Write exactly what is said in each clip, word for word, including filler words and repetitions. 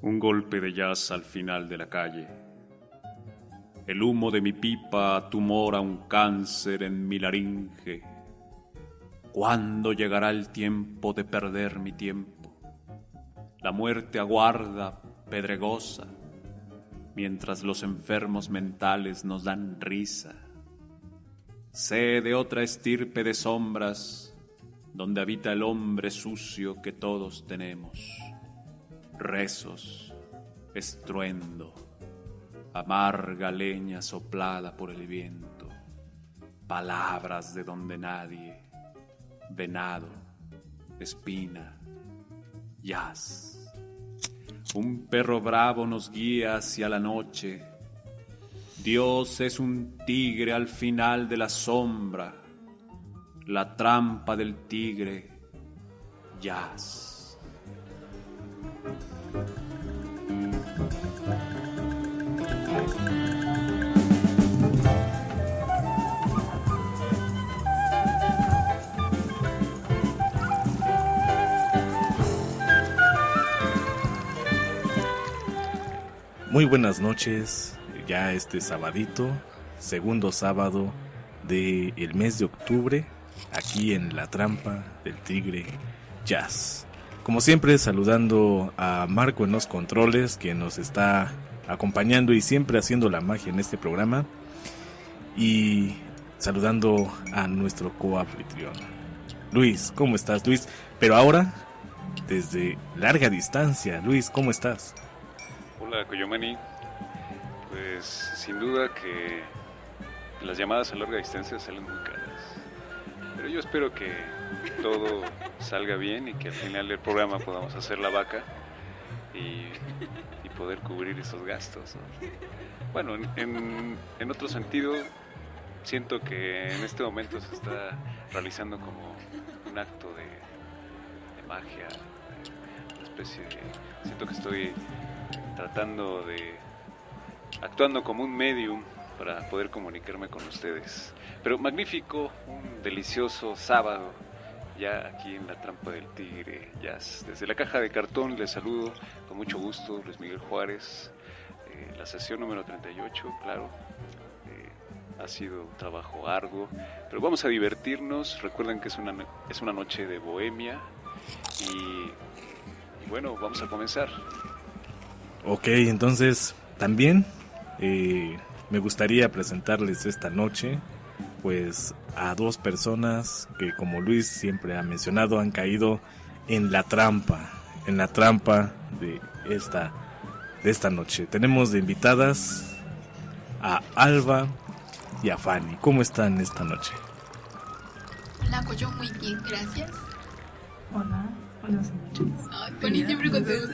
Un golpe de jazz al final de la calle. El humo de mi pipa tumora un cáncer en mi laringe. ¿Cuándo llegará el tiempo de perder mi tiempo? La muerte aguarda, pedregosa, mientras los enfermos mentales nos dan risa. Sé de otra estirpe de sombras, donde habita el hombre sucio que todos tenemos. Rezos, estruendo, amarga leña soplada por el viento, palabras de donde nadie, venado, espina, jazz. Un perro bravo nos guía hacia la noche. Dios es un tigre al final de la sombra, la trampa del tigre, jazz. Muy buenas noches, ya este sabadito, segundo sábado del mes de octubre, aquí en La Trampa del Tigre Jazz. Como siempre, saludando a Marco en los controles, que nos está acompañando y siempre haciendo la magia en este programa, y saludando a nuestro coanfitrión, Luis. ¿Cómo estás, Luis? Pero ahora, desde larga distancia. Luis, ¿cómo estás? Hola, Coyomani. Pues sin duda que las llamadas a larga distancia salen muy caras, pero yo espero que todo salga bien y que al final del programa podamos hacer la vaca y, y poder cubrir esos gastos, ¿no? Bueno, en, en, en otro sentido, siento que en este momento se está realizando como un acto de, de magia, una especie de... Siento que estoy tratando de... actuando como un medium para poder comunicarme con ustedes. Pero magnífico, un delicioso sábado, ya aquí en La Trampa del Tigre Jazz. Desde la caja de cartón les saludo con mucho gusto, Luis Miguel Juárez. Eh, la sesión número treinta y ocho, claro. Eh, ha sido un trabajo arduo, pero vamos a divertirnos. Recuerden que es una, es una noche de bohemia y, y bueno, vamos a comenzar. Ok, entonces también eh, me gustaría presentarles esta noche pues a dos personas que, como Luis siempre ha mencionado, han caído en la trampa, en la trampa de esta, de esta noche. Tenemos de invitadas a Alba y a Fanny. ¿Cómo están esta noche? Hola, pues yo muy bien, gracias. Hola. Buenas noches. Ay, Fanny siempre con tus...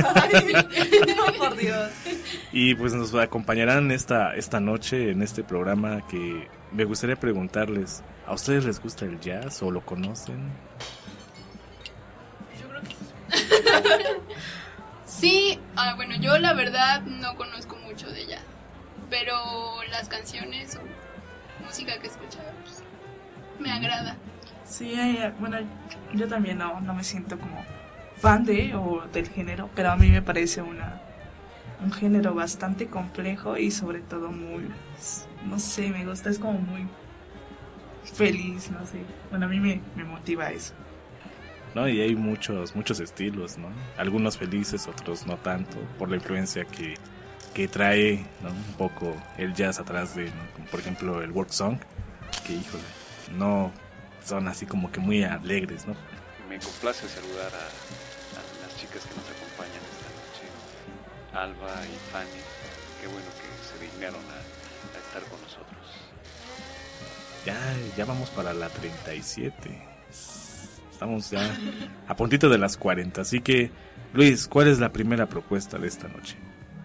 No, por Dios. Y pues nos acompañarán esta, esta noche en este programa que me gustaría preguntarles, ¿a ustedes les gusta el jazz o lo conocen? Yo creo que sí. Ah, bueno, yo la verdad no conozco mucho de jazz, pero las canciones o música que escucho pues, me agrada. Sí, bueno, yo también no, no me siento como fan de o del género, pero a mí me parece una un género bastante complejo y sobre todo muy, no sé, me gusta, es como muy feliz, no sé. Bueno, a mí me, me motiva eso. No, y hay muchos muchos estilos, ¿no? Algunos felices, otros no tanto, por la influencia que, que trae, ¿no? Un poco el jazz atrás de, ¿no? Como por ejemplo el work song, que híjole, no son así como que muy alegres, ¿no? Me complace saludar a, a las chicas que nos acompañan esta noche, Alba y Fanny. Qué bueno que se dignaron a, a estar con nosotros. Ya, ya vamos para la treinta y siete. Estamos ya a puntito de las cuarenta. Así que, Luis, ¿cuál es la primera propuesta de esta noche?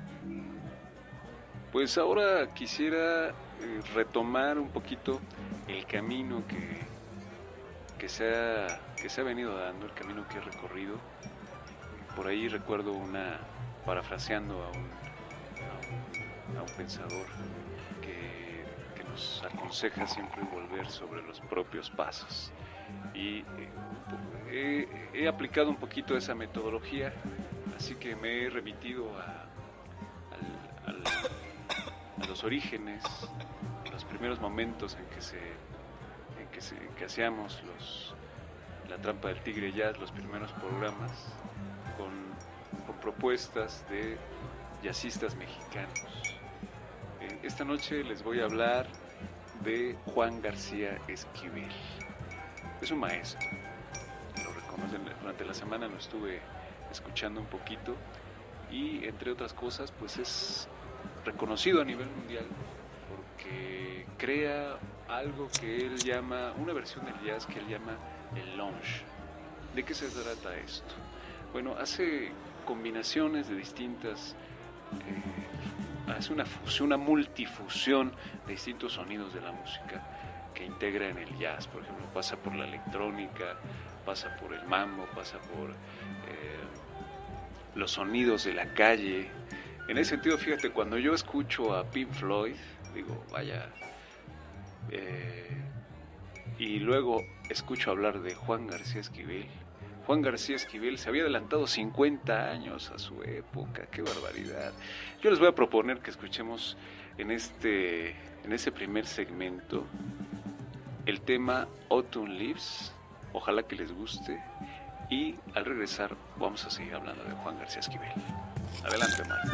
Pues ahora quisiera eh, retomar un poquito el camino que que se, ha, que se ha venido dando, el camino que he recorrido. Por ahí recuerdo una, parafraseando a un, a un, a un pensador que, que nos aconseja siempre volver sobre los propios pasos. Y eh, he, he aplicado un poquito esa metodología, así que me he remitido a, al, al, a los orígenes, a los primeros momentos en que se, en que, se, en que hacíamos los, la Trampa del Tigre Jazz, los primeros programas, con, con propuestas de jazzistas mexicanos. Eh, esta noche les voy a hablar de Juan García Esquivel. Es un maestro, lo reconocen. Durante la semana lo estuve escuchando un poquito y, entre otras cosas, pues es reconocido a nivel mundial porque crea algo que él llama, una versión del jazz que él llama el lounge. ¿De qué se trata esto? Bueno, hace combinaciones de distintas, eh, hace una fusión, una multifusión de distintos sonidos de la música que integra en el jazz. Por ejemplo, pasa por la electrónica, pasa por el mambo, pasa por eh, los sonidos de la calle. En ese sentido, fíjate, cuando yo escucho a Pink Floyd, digo, vaya, eh, y luego escucho hablar de Juan García Esquivel. Juan García Esquivel se había adelantado cincuenta años a su época, qué barbaridad. Yo les voy a proponer que escuchemos en este, en ese primer segmento el tema Autumn Leaves, ojalá que les guste, y al regresar vamos a seguir hablando de Juan García Esquivel. Adelante, Marco.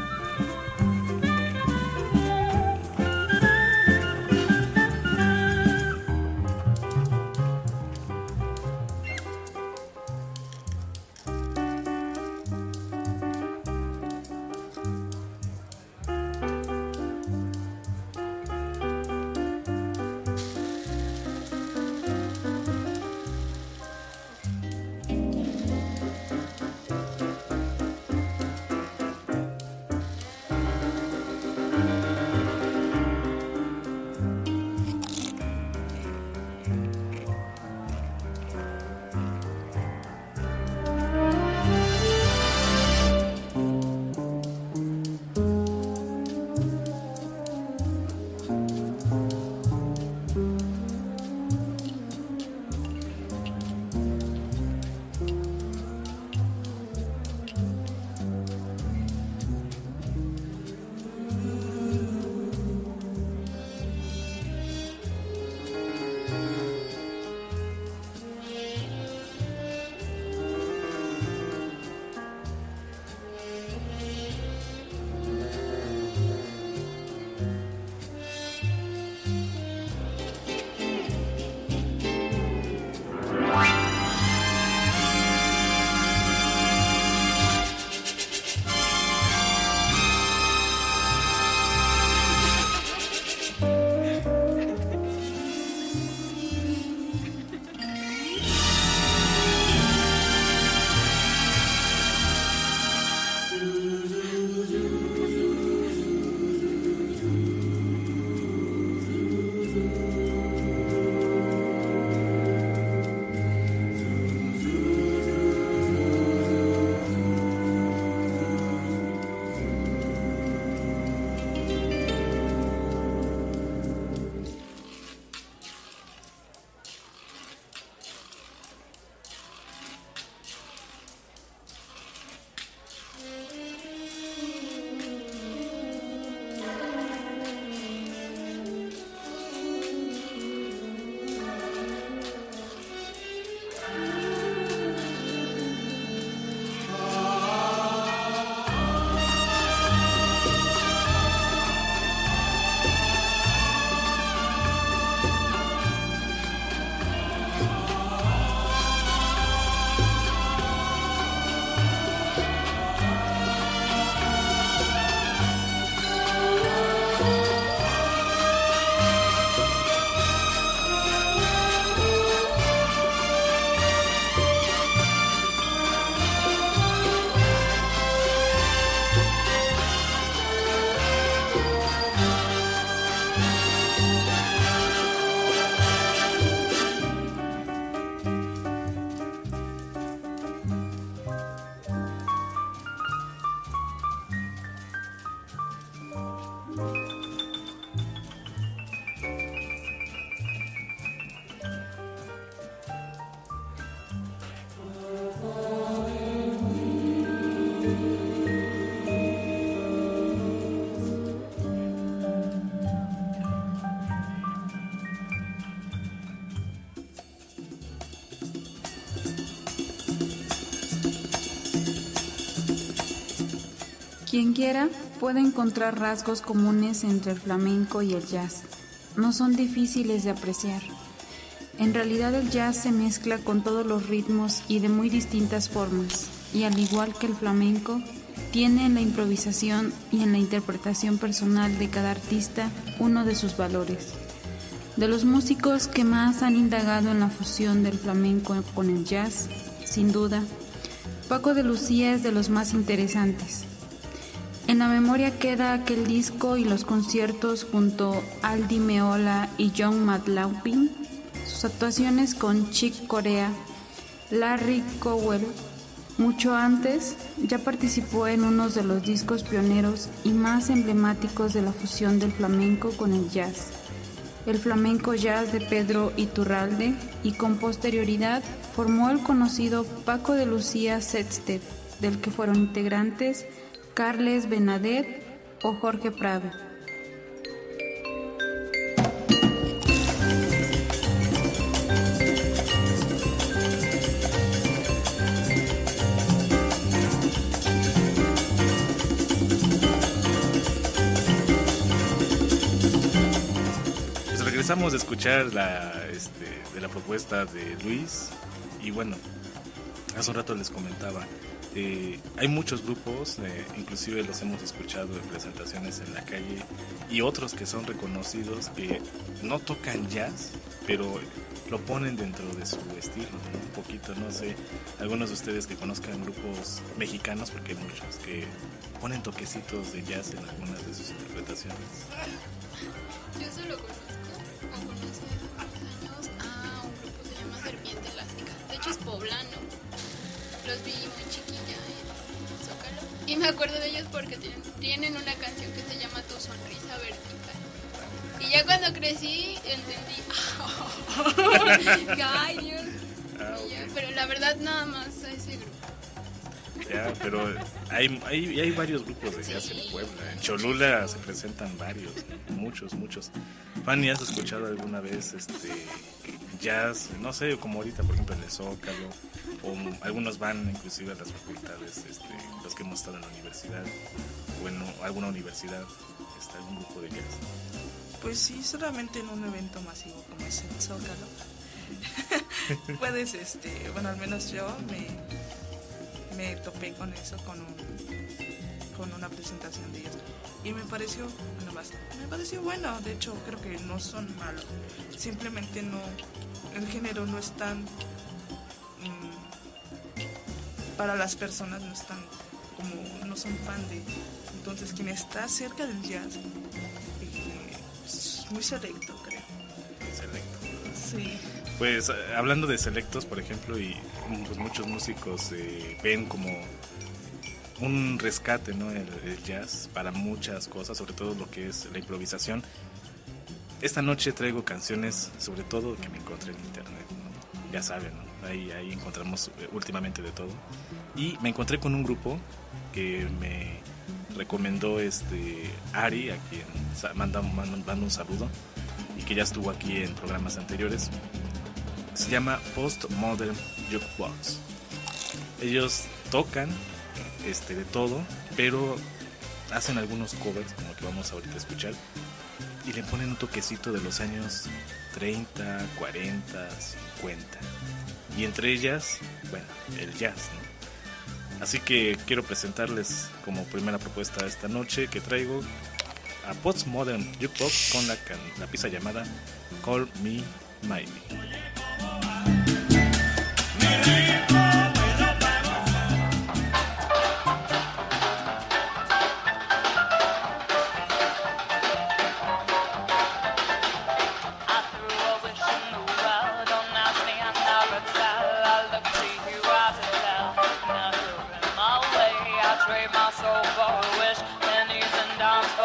Quien quiera puede encontrar rasgos comunes entre el flamenco y el jazz. No son difíciles de apreciar. En realidad el jazz se mezcla con todos los ritmos y de muy distintas formas, y al igual que el flamenco, tiene en la improvisación y en la interpretación personal de cada artista uno de sus valores. De los músicos que más han indagado en la fusión del flamenco con el jazz, sin duda, Paco de Lucía es de los más interesantes. En la memoria queda aquel disco y los conciertos junto a Aldi Meola y John McLaughlin, sus actuaciones con Chick Corea, Larry Cowell. Mucho antes, ya participó en uno de los discos pioneros y más emblemáticos de la fusión del flamenco con el jazz, el Flamenco Jazz de Pedro Iturralde, y con posterioridad formó el conocido Paco de Lucía Sextet, del que fueron integrantes Carles Benadet o Jorge Prado. Pues regresamos a escuchar la, este, de la propuesta de Luis, y bueno, hace un rato les comentaba, Eh, hay muchos grupos, eh, inclusive los hemos escuchado en presentaciones en la calle, y otros que son reconocidos que no tocan jazz, pero lo ponen dentro de su estilo, ¿no? Un poquito, no sé, algunos de ustedes que conozcan grupos mexicanos, porque hay muchos que ponen toquecitos de jazz en algunas de sus interpretaciones. Yo solo conozco, o conocí hace unos años, a un grupo que se llama Serpiente Elástica. De hecho es poblano. Los vi muy chiquilla en Zócalo. Y me acuerdo de ellos porque tienen, tienen una canción que se llama Tu Sonrisa Vertical. Y ya cuando crecí entendí. ¡Ay, Dios! Ah, Y ya, ok. pero la verdad nada más a ese grupo. Ya, pero hay, hay, hay varios grupos de jazz en Puebla. En Cholula se presentan varios, ¿no? muchos, muchos. Fanny, ¿has escuchado alguna vez este jazz? No sé, como ahorita, por ejemplo, en el Zócalo, o algunos van inclusive a las facultades, este, los que hemos estado en la universidad, o en alguna universidad, está algún grupo de jazz. Pues sí, solamente en un evento masivo como es el Zócalo. Puedes, este, bueno, al menos yo me, me topé con eso, con un, con una presentación de ellos. Y me pareció, bueno, bastante, me pareció bueno, de hecho creo que no son malos, simplemente no, el género no es tan, mmm, para las personas no están, como no son fan de, entonces quien está cerca del jazz, eh, es muy selecto, creo. Selecto. Sí. Pues eh, hablando de selectos, por ejemplo, y pues muchos músicos eh, ven como un rescate, ¿no? El, el jazz para muchas cosas, sobre todo lo que es la improvisación. Esta noche traigo canciones, sobre todo que me encontré en internet, ¿no? Ya saben, ¿no? Ahí, ahí encontramos eh, últimamente de todo. Y me encontré con un grupo que me recomendó este Ari, a quien manda, manda, manda un saludo, y que ya estuvo aquí en programas anteriores. Se llama Postmodern Jukebox. Ellos tocan este, de todo, pero hacen algunos covers, como que vamos ahorita a escuchar, y le ponen un toquecito de los años treinta, cuarenta, cincuenta. Y entre ellas, bueno, el jazz, ¿no? Así que quiero presentarles como primera propuesta esta noche que traigo a Postmodern Jukebox con la, can- la pieza llamada Call Me Maybe.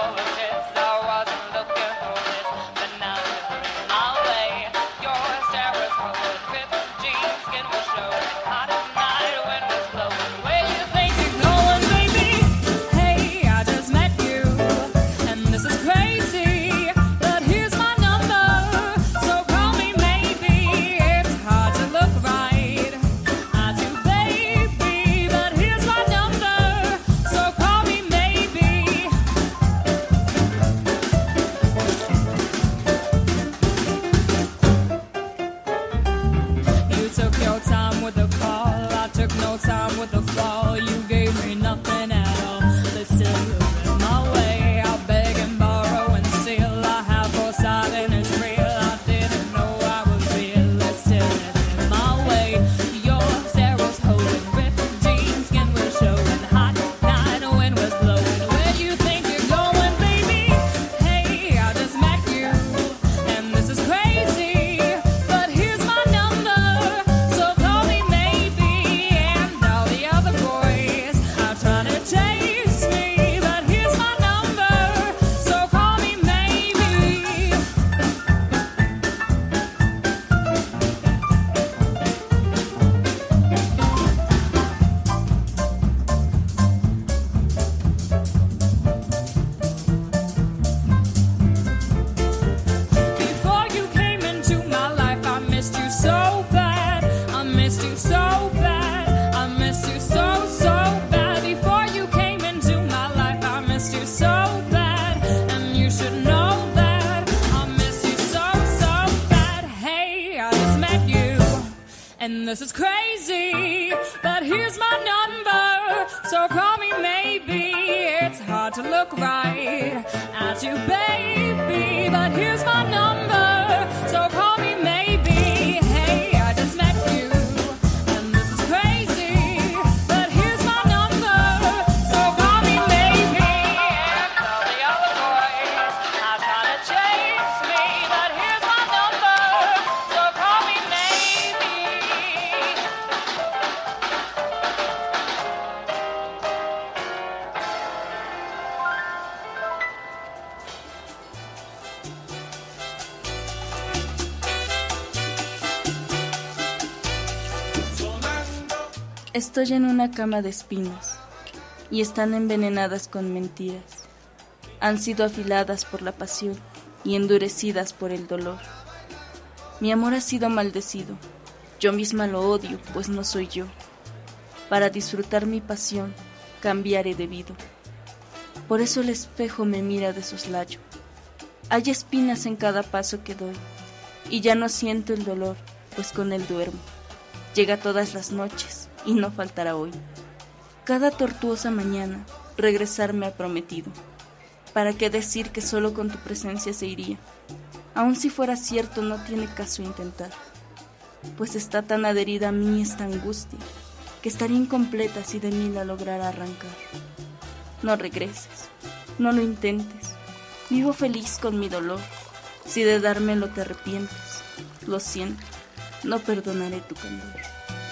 You're a star. so call me maybe. It's hard to look right at you, baby, but here's my number, so call me maybe. Hey, I just met you, and this is crazy, but here's my number, so call me maybe. And all the other boys are trying to chase me, but here's my number, so call me maybe. Estoy en una cama de espinos y están envenenadas con mentiras. Han sido afiladas por la pasión y endurecidas por el dolor. Mi amor ha sido maldecido. Yo misma lo odio, pues no soy yo. Para disfrutar mi pasión, cambiaré de vida. Por eso el espejo me mira de soslayo. Hay espinas en cada paso que doy y ya no siento el dolor, pues con él duermo. Llega todas las noches y no faltará hoy. Cada tortuosa mañana regresar me ha prometido. ¿Para qué decir que solo con tu presencia se iría? Aun si fuera cierto, no tiene caso intentar, pues está tan adherida a mí esta angustia, que estaría incompleta si de mí la lograra arrancar. No regreses, no lo intentes, vivo feliz con mi dolor. Si de dármelo te arrepientes, lo siento, no perdonaré tu candor.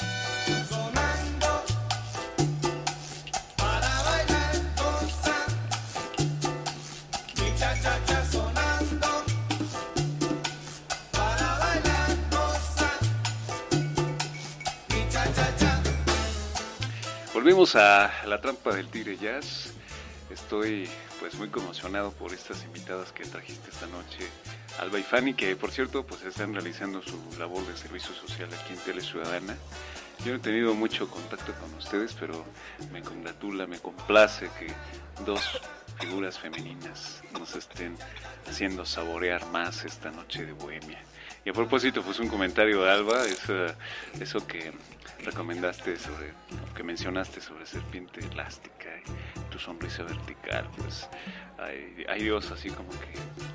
Volvimos a La Trampa del Tigre Jazz. Estoy pues muy conmocionado por estas invitadas que trajiste esta noche, Alba y Fanny, que por cierto pues están realizando su labor de servicio social aquí en Tele Ciudadana. Yo no he tenido mucho contacto con ustedes, pero me congratula, me complace que dos figuras femeninas nos estén haciendo saborear más esta noche de bohemia. Y a propósito, pues un comentario de Alba, eso, eso que recomendaste sobre, que mencionaste sobre Serpiente Elástica y tu sonrisa vertical, pues ay, ay Dios, así como que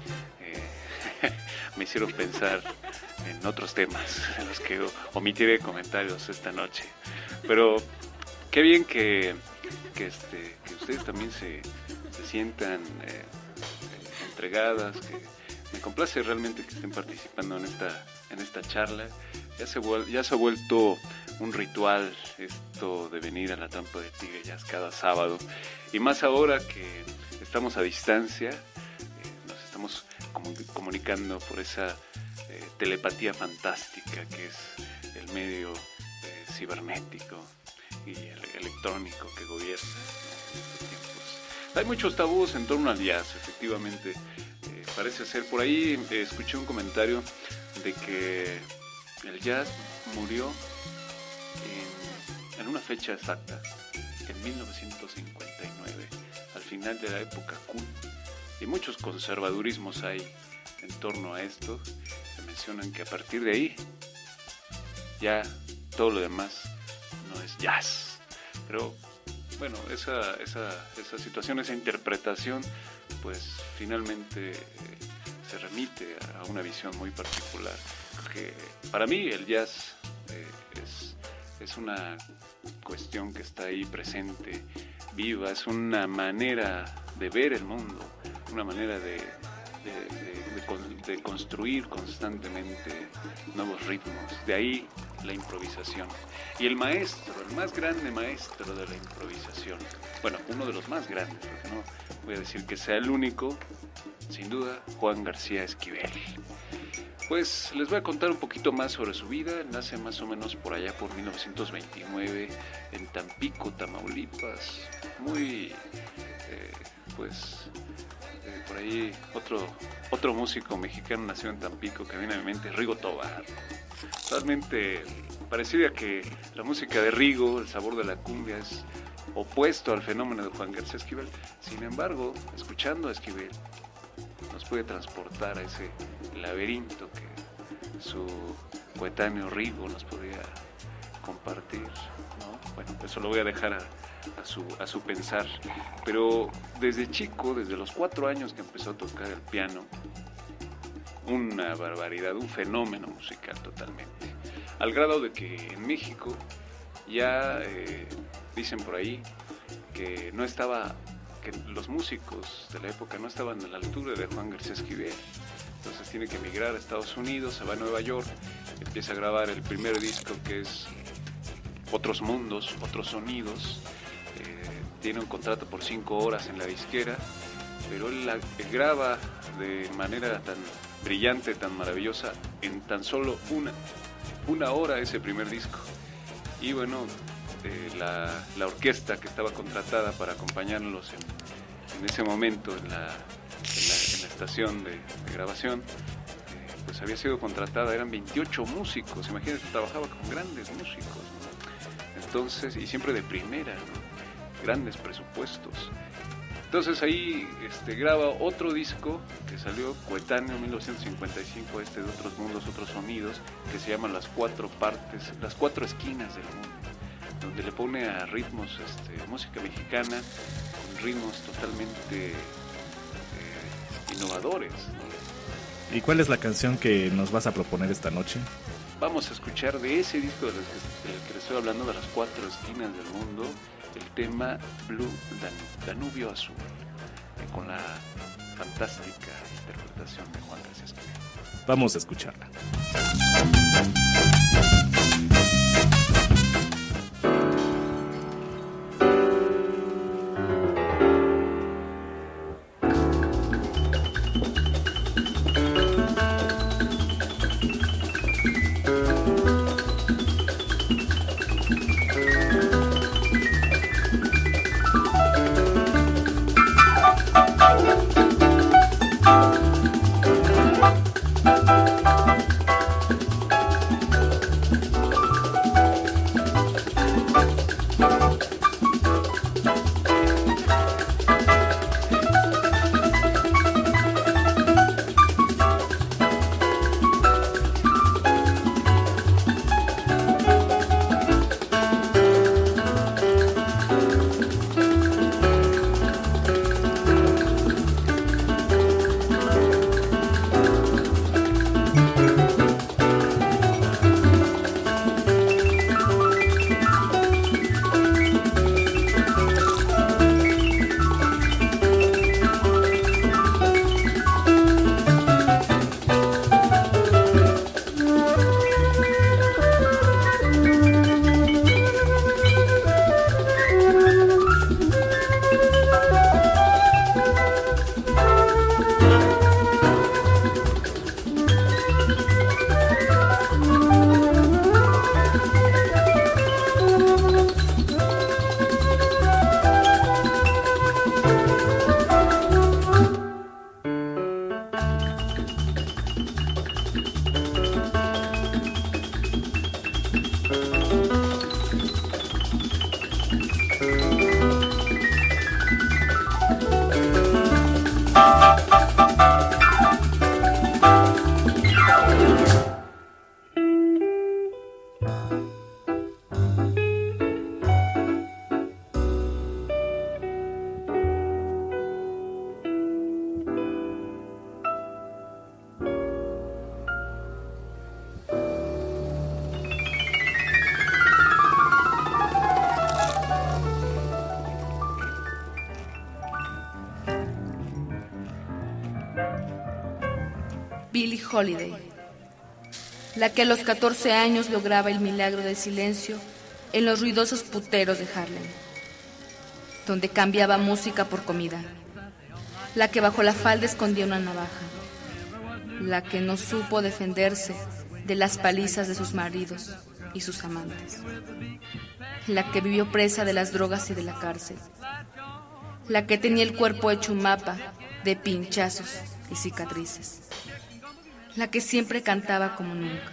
eh, me hicieron pensar en otros temas en los que omitiré comentarios esta noche. Pero qué bien que, que, este, que ustedes también se, se sientan eh, entregadas, que me complace realmente que estén participando en esta, en esta charla. Ya se, ya se ha vuelto un ritual esto de venir a La Trampa del Tigre Jazz cada sábado. Y más ahora que estamos a distancia, eh, nos estamos comunicando por esa eh, telepatía fantástica que es el medio eh, cibernético y el electrónico que gobierna en estos tiempos. Hay muchos tabús en torno al jazz, efectivamente. Eh, parece ser, por ahí eh, escuché un comentario de que el jazz murió en, en una fecha exacta, en mil novecientos cincuenta y nueve, al final de la época cool. Y muchos conservadurismos hay en torno a esto. Se mencionan que a partir de ahí ya todo lo demás no es jazz. Pero bueno, esa, esa, esa situación, esa interpretación, pues finalmente eh, se remite a una visión muy particular. Que para mí el jazz eh, es, es una cuestión que está ahí presente, viva, es una manera de ver el mundo, una manera de, de, de, de, de construir constantemente nuevos ritmos. De ahí la improvisación. Y el maestro, el más grande maestro de la improvisación, bueno, uno de los más grandes, porque no voy a decir que sea el único, sin duda, Juan García Esquivel. Pues les voy a contar un poquito más sobre su vida. Nace más o menos por allá por mil novecientos veintinueve en Tampico, Tamaulipas. Muy, eh, pues, eh, por ahí otro, otro músico mexicano nació en Tampico que viene a mi mente, Rigo Tobar. Realmente pareciera que la música de Rigo, el sabor de la cumbia, es opuesto al fenómeno de Juan García Esquivel. Sin embargo, escuchando a Esquivel, nos puede transportar a ese laberinto que su coetáneo Rigo nos podría compartir, ¿no? Bueno, eso lo voy a dejar a, a su, a su pensar. Pero desde chico, desde los cuatro años que empezó a tocar el piano, una barbaridad, un fenómeno musical totalmente. Al grado de que en México ya eh, dicen por ahí que no estaba, que los músicos de la época no estaban a la altura de Juan García Esquivel. Entonces tiene que emigrar a Estados Unidos, se va a Nueva York, empieza a grabar el primer disco que es Otros Mundos, Otros Sonidos. Eh, tiene un contrato por cinco horas en la disquera, pero él la, graba de manera tan brillante, tan maravillosa, en tan solo una, una hora ese primer disco. Y bueno, eh, la, la orquesta que estaba contratada para acompañarlos en, en ese momento en la, en la, en la estación de, de grabación, eh, pues había sido contratada, eran veintiocho músicos, imagínense, trabajaba con grandes músicos, ¿no? Entonces, y siempre de primera, ¿no? Grandes presupuestos. Entonces ahí este, graba otro disco que salió coetáneo en mil novecientos cincuenta y cinco, este de Otros Mundos, Otros Sonidos, que se llama Las Cuatro Partes, Las Cuatro Esquinas del Mundo, donde le pone a ritmos, este, música mexicana, con ritmos totalmente eh, innovadores, ¿no? ¿Y cuál es la canción que nos vas a proponer esta noche? Vamos a escuchar de ese disco del que, del que les estoy hablando, de Las Cuatro Esquinas del Mundo, el tema Blue Dan- Danubio Azul, eh, con la fantástica interpretación de Juan García Esquivel. Vamos a escucharla. Billie Holiday, la que a los catorce años lograba el milagro del silencio en los ruidosos puteros de Harlem, donde cambiaba música por comida, la que bajo la falda escondía una navaja, la que no supo defenderse de las palizas de sus maridos y sus amantes, la que vivió presa de las drogas y de la cárcel, la que tenía el cuerpo hecho un mapa de pinchazos y cicatrices, la que siempre cantaba como nunca.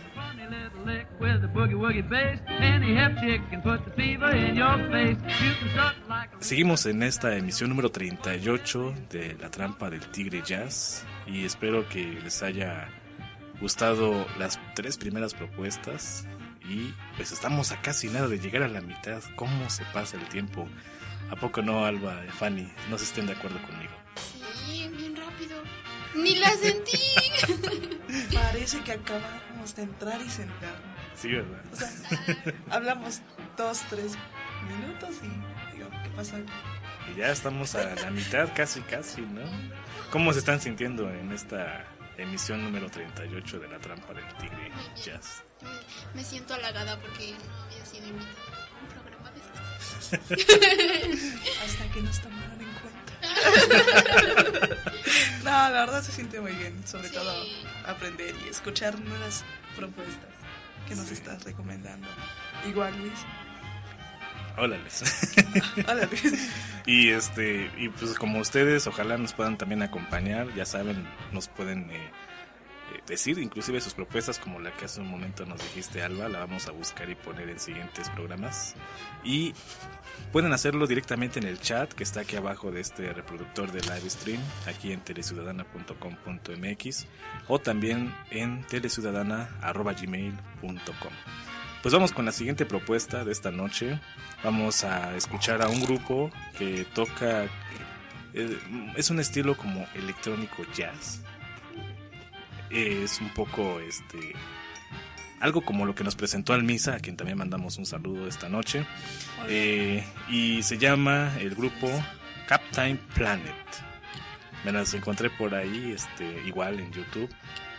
Seguimos en esta emisión número treinta y ocho de La Trampa del Tigre Jazz y espero que les haya gustado las tres primeras propuestas y pues estamos a casi nada de llegar a la mitad. ¿Cómo se pasa el tiempo? ¿A poco no, Alba, Fanny? No se estén de acuerdo conmigo. Sí, bien rápido. Ni la sentí. Parece que acabamos de entrar y sentarnos. Sí, ¿verdad? O sea, hablamos dos, tres minutos y digo, ¿qué pasa? Y ya estamos a la mitad, casi, casi, ¿no? ¿Cómo se están sintiendo en esta emisión número treinta y ocho de La Trampa del Tigre Jazz? Me, me siento halagada porque no había sido invitada a un programa de estos. Hasta que nos tomaron en cuenta. No, la verdad se siente muy bien, sobre sí. todo aprender y escuchar nuevas propuestas que nos sí. estás recomendando. Igual, Luis. Hola, Luis. Hola, Luis. Y este, y pues como ustedes, ojalá nos puedan también acompañar, ya saben, nos pueden eh, eh, decir inclusive sus propuestas, como la que hace un momento nos dijiste, Alba, la vamos a buscar y poner en siguientes programas. Y pueden hacerlo directamente en el chat que está aquí abajo de este reproductor de live stream, aquí en teleciudadana punto com punto m x, o también en teleciudadana arroba gmail punto com. Pues vamos con la siguiente propuesta de esta noche. Vamos a escuchar a un grupo que toca, eh, es un estilo como electrónico jazz. Es un poco este algo como lo que nos presentó Almisa, a quien también mandamos un saludo esta noche. Eh, y se llama el grupo Captain Planet. Me las encontré por ahí, este, igual en YouTube.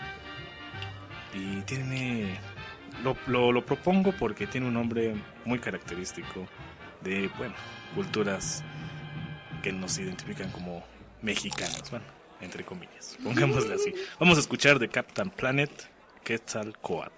Y tiene... Lo, lo, lo propongo porque tiene un nombre muy característico de, bueno, culturas que nos identifican como mexicanos, bueno, entre comillas, pongámosle así. Vamos a escuchar de Captain Planet, Quetzalcóatl.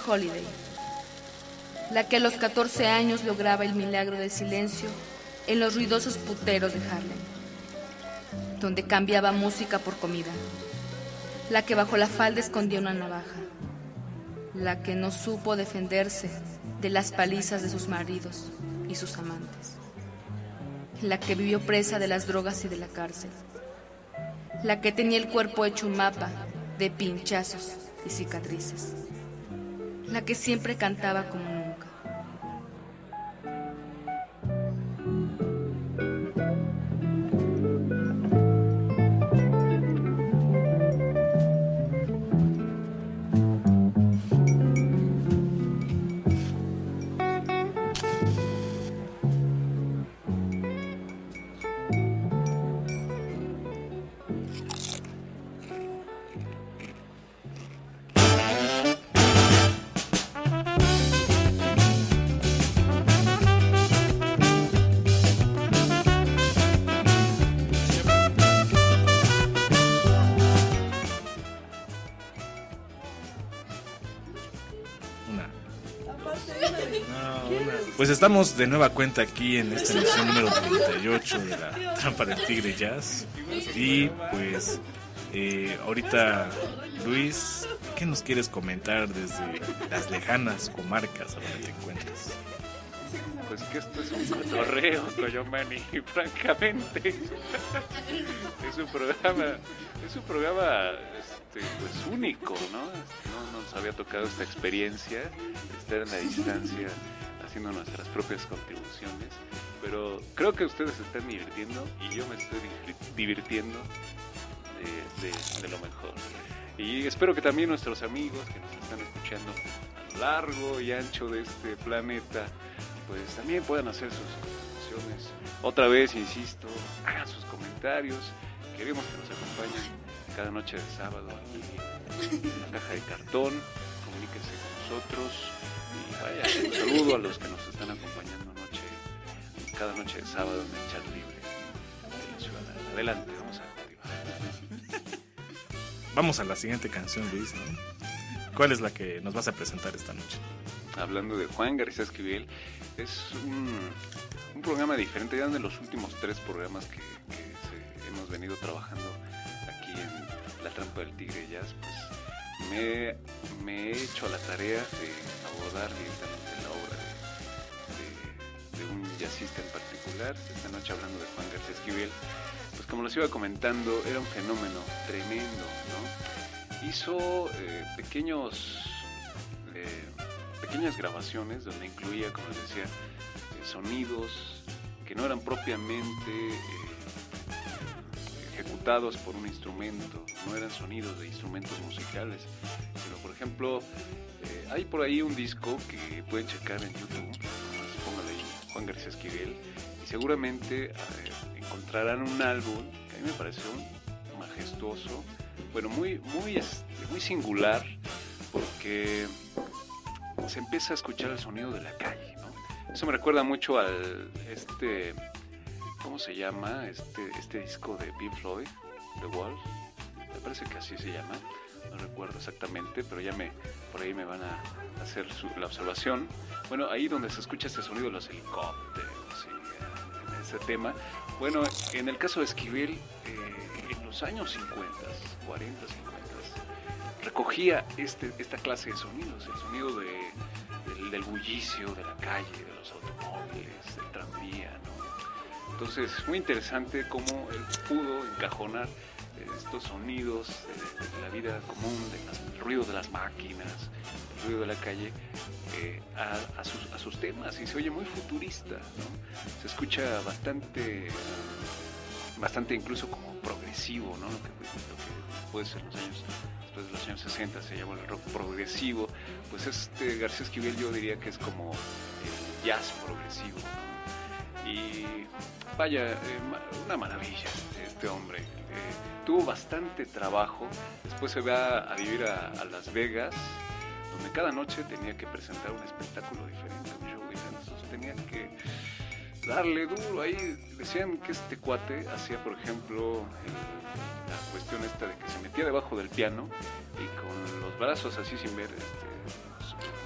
Holiday, la que a los catorce años lograba el milagro del silencio en los ruidosos puteros de Harlem, donde cambiaba música por comida, la que bajo la falda escondía una navaja, la que no supo defenderse de las palizas de sus maridos y sus amantes, la que vivió presa de las drogas y de la cárcel, la que tenía el cuerpo hecho un mapa de pinchazos y cicatrices, la que siempre cantaba como nunca. Pues estamos de nueva cuenta aquí en esta emisión número treinta y ocho de la Trampa del Tigre Jazz. Y pues eh, ahorita, Luis, ¿qué nos quieres comentar desde las lejanas comarcas a donde te encuentras? Pues que esto es un cotorreo, Coyomani, francamente. Es un programa, es un programa este, pues único, ¿no? No nos había tocado esta experiencia, estar en la distancia haciendo nuestras propias contribuciones, pero creo que ustedes se están divirtiendo y yo me estoy divirtiendo de, de, de lo mejor. Y espero que también nuestros amigos que nos están escuchando a lo largo y ancho de este planeta, pues también puedan hacer sus contribuciones. Otra vez, insisto, hagan sus comentarios. Queremos que nos acompañen cada noche de sábado aquí en la caja de cartón. Comuníquense con nosotros. Y vaya, un saludo a los que nos están acompañando noche, cada noche de sábado en el chat libre de la ciudad. Adelante, vamos a continuar. Vamos a la siguiente canción, Luis, ¿no? ¿Cuál es la que nos vas a presentar esta noche? Hablando de Juan García Esquivel, es un, un programa diferente, ya de los últimos tres programas que, que se, hemos venido trabajando aquí en La Trampa del Tigre Jazz, pues me, me he hecho a la tarea de abordar directamente la obra de, de, de un jazzista en particular. Esta noche hablando de Juan García Esquivel, pues como les iba comentando, era un fenómeno tremendo, ¿no? Hizo eh, pequeños eh, pequeñas grabaciones donde incluía, como les decía, eh, sonidos que no eran propiamente eh, ejecutados por un instrumento, no eran sonidos de instrumentos musicales, sino por ejemplo eh, hay por ahí un disco que pueden checar en YouTube, póngale ahí Juan García Esquivel, y seguramente eh, encontrarán un álbum que a mí me pareció majestuoso, bueno, muy, muy, este, muy singular, porque se empieza a escuchar el sonido de la calle, ¿no? Eso me recuerda mucho al este, ¿cómo se llama? Este, este disco de Pink Floyd, The Wall, me parece que así se llama, no recuerdo exactamente, pero ya me, por ahí me van a hacer su, la observación. Bueno, ahí donde se escucha este sonido de los helicópteros, y, en ese tema. Bueno, en el caso de Esquivel, eh, en los años cincuenta, cuarenta, cincuenta, recogía este, esta clase de sonidos, el sonido de, del, del bullicio de la calle, de los automóviles, del tranvía, ¿no? Entonces, muy interesante cómo él pudo encajonar eh, estos sonidos de, de la vida común, de las, el ruido de las máquinas, el ruido de la calle, eh, a, a, sus, a sus temas, y se oye muy futurista, ¿no? Se escucha bastante, bastante incluso como progresivo, ¿no? Lo que, lo que puede ser los años... de los años sesenta se llamó el rock progresivo, pues este García Esquivel yo diría que es como el jazz progresivo, ¿no? Y vaya, eh, una maravilla este, este hombre, eh, tuvo bastante trabajo, después se va a vivir a, a Las Vegas, donde cada noche tenía que presentar un espectáculo diferente, un show diferente, entonces tenía que darle duro ahí. Decían que este cuate hacía, por ejemplo, el, la cuestión esta de que se metía debajo del piano y con los brazos así sin ver, este,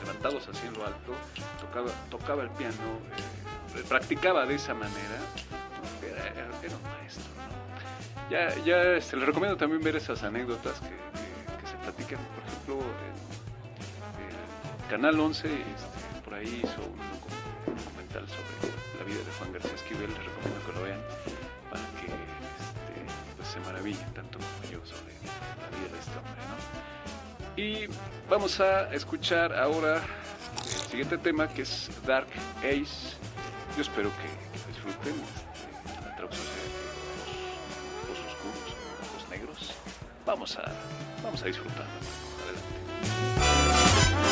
levantados así en lo alto, tocaba, tocaba el piano, eh, practicaba de esa manera, era, era, era un maestro, ¿no? Ya, ya este, les recomiendo también ver esas anécdotas que, que, que se platican, por ejemplo, el, el Canal once, este, por ahí hizo un documental sobre la vida de Juan García Esquivel, les recomiendo que lo vean, para que este, pues se maravillen tanto como yo sobre la vida de este hombre, ¿no? Y vamos a escuchar ahora el siguiente tema, que es Dark Ace. Yo espero que, que disfruten. Este, la traducción sería que ojos, ojos oscuros, ojos negros. Vamos a, vamos a disfrutar. Adelante.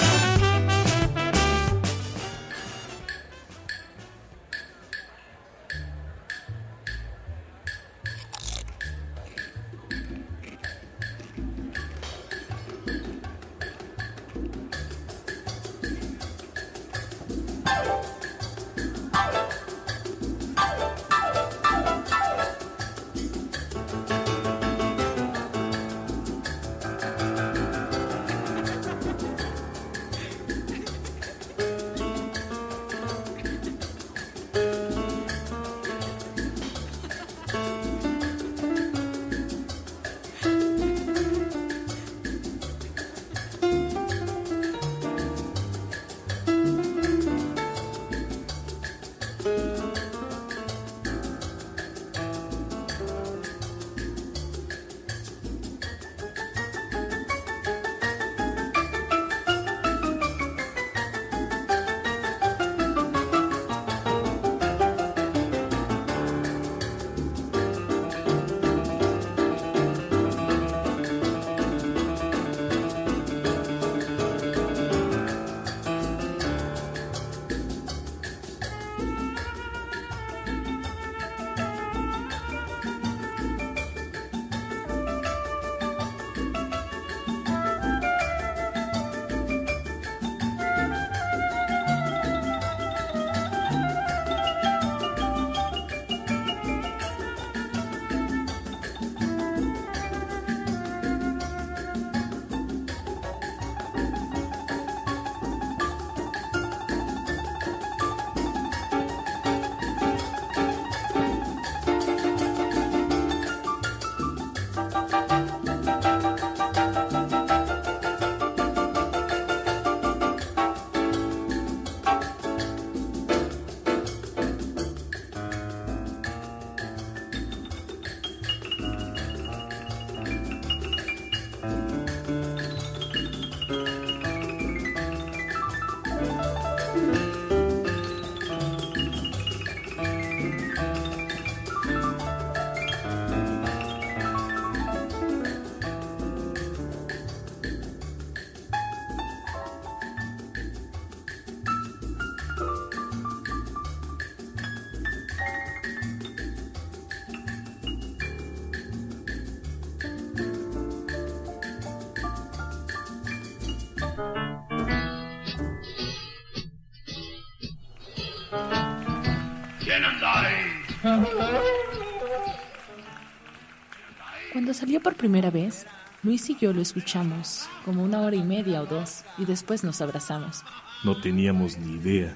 Cuando salió por primera vez, Luis y yo lo escuchamos como una hora y media o dos y después nos abrazamos. No teníamos ni idea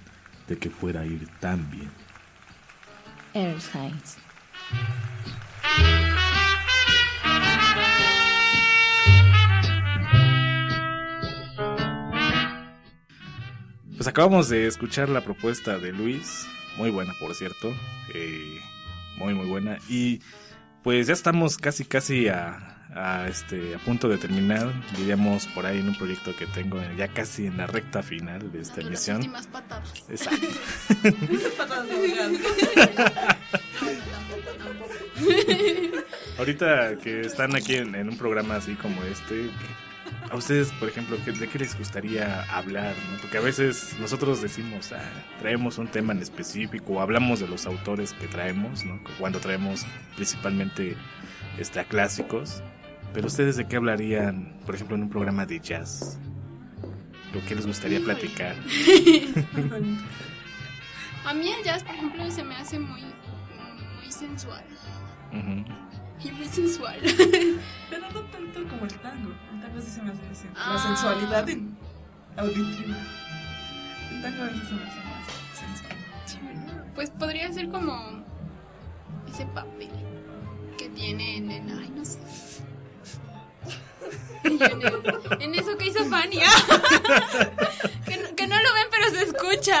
de que fuera a ir tan bien. Ernst Heinz. Pues acabamos de escuchar la propuesta de Luis, muy buena por cierto, eh, muy muy buena, y pues ya estamos casi casi a, a, este, a punto de terminar, diríamos por ahí en un proyecto que tengo ya casi en la recta final de esta emisión. Las últimas patadas. Exacto. Ahorita que están aquí en, en un programa así como este, a ustedes, por ejemplo, ¿de qué les gustaría hablar? ¿No? Porque a veces nosotros decimos, ah, traemos un tema en específico o hablamos de los autores que traemos, ¿no? Cuando traemos principalmente este, a clásicos. Pero ustedes, ¿de qué hablarían, por ejemplo, en un programa de jazz? ¿Lo que les gustaría platicar? A mí el jazz, por ejemplo, se me hace muy, muy sensual. Uh-huh. Y muy sensual. Pero no tanto como el tango. El tango sí se me hace sen- Ah. la sensualidad en, auditiva. El tango a veces se me hace más sensual. Pues podría ser como ese papel que tiene en, en ay, no sé. En, el, en eso que hizo Fanny. que, no, que no lo ven, pero se escucha.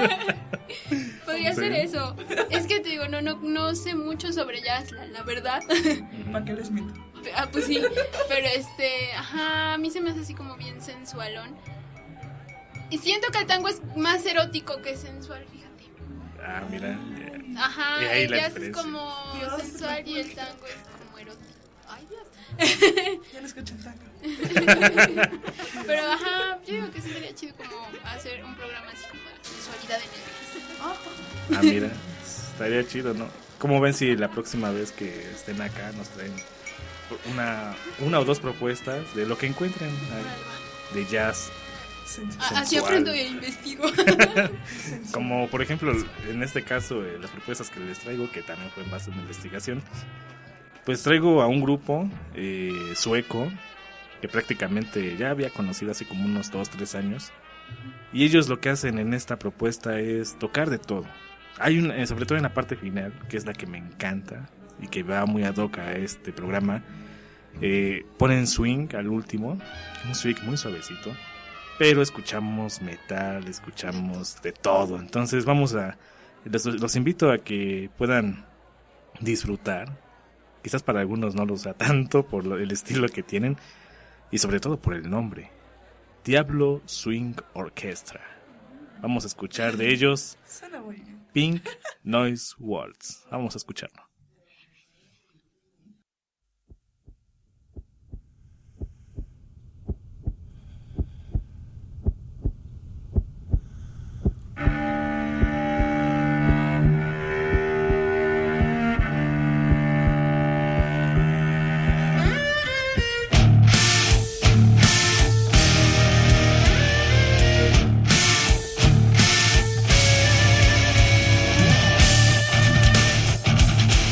Podría ser eso. Es que te digo, no, no, no sé mucho sobre jazz, la, la verdad. ¿Para qué les miento? Ah, pues sí, pero este, ajá, a mí se me hace así como bien sensualón. Y siento que el tango es más erótico que sensual, fíjate. Ah, mira. Ajá, y ahí el la jazz es diferencia. como Dios, sensual y el tango es como erótico. Ay, Dios. Ya no escucho el tango. Pero ajá, yo digo que sí sería chido como hacer un programa así como de sensualidad en el jazz. Ah, mira, estaría chido, ¿no? ¿Cómo ven si la próxima vez que estén acá nos traen una, una o dos propuestas de lo que encuentren ahí, de jazz? A- Así aprendo e investigo. Como por ejemplo, en este caso, eh, las propuestas que les traigo, que también fue en base a una investigación, pues traigo a un grupo eh, sueco que prácticamente ya había conocido hace como unos dos, tres años. Y ellos lo que hacen en esta propuesta es tocar de todo. Hay una, eh, sobre todo en la parte final, que es la que me encanta y que va muy ad hoc a este programa, eh, ponen swing al último, un swing muy suavecito, pero escuchamos metal, escuchamos de todo. Entonces vamos a, los, los invito a que puedan disfrutar. Quizás para algunos no los da tanto por lo, el estilo que tienen y sobre todo por el nombre. Diablo Swing Orchestra. Vamos a escuchar de ellos Suena muy bien. Pink Noise Waltz. Vamos a escucharlo. Thank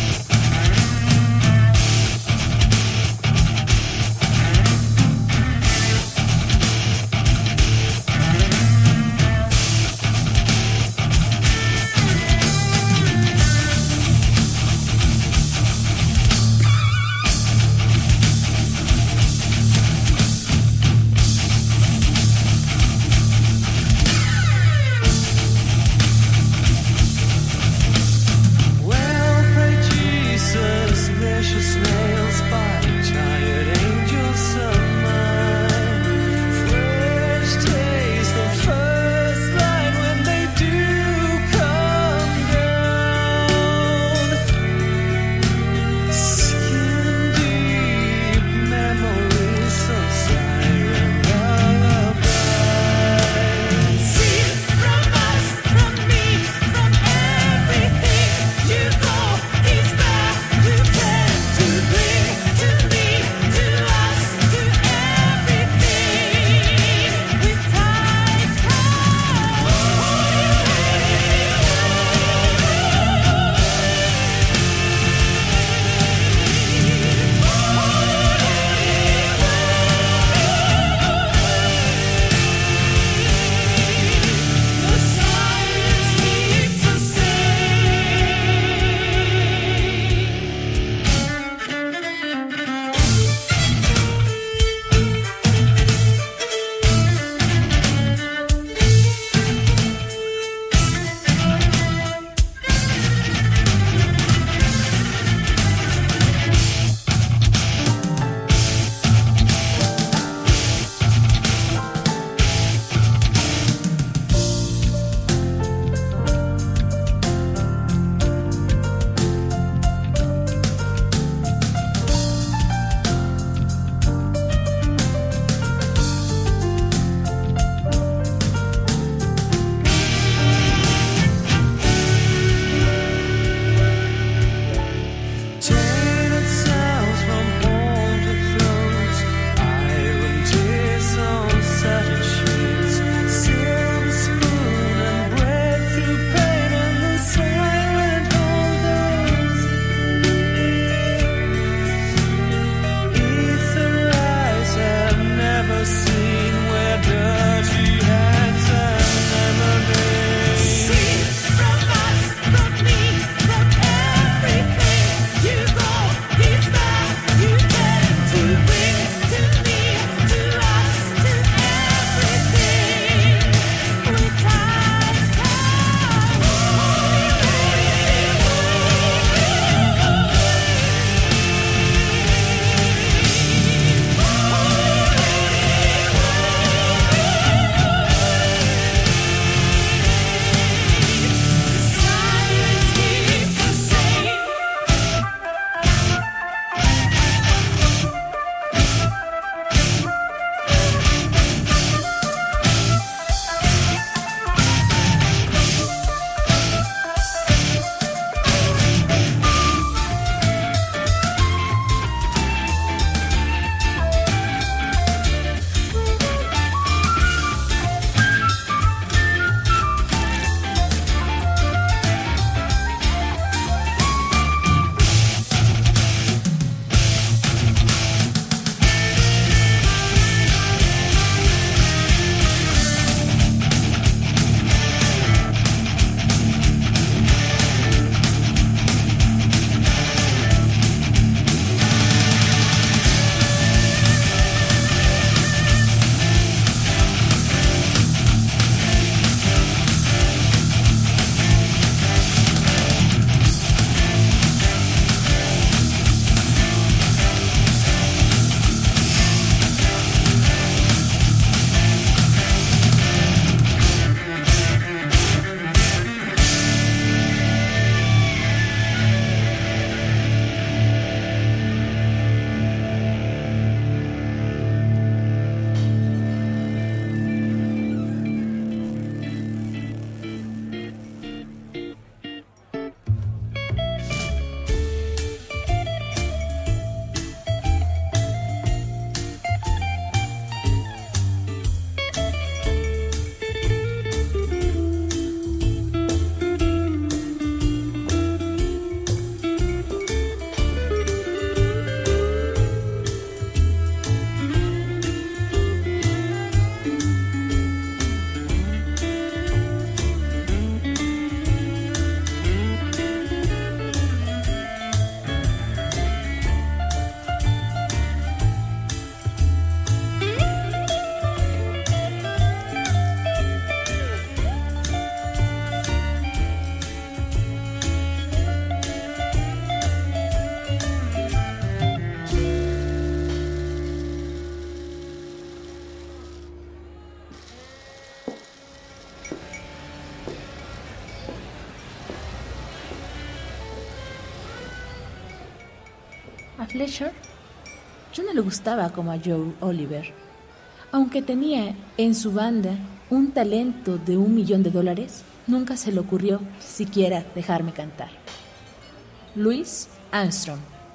Fletcher? Yo no le gustaba como a Joe Oliver. Aunque tenía en su banda un talento de un millón de dólares, nunca se le ocurrió siquiera dejarme cantar. Louis Armstrong.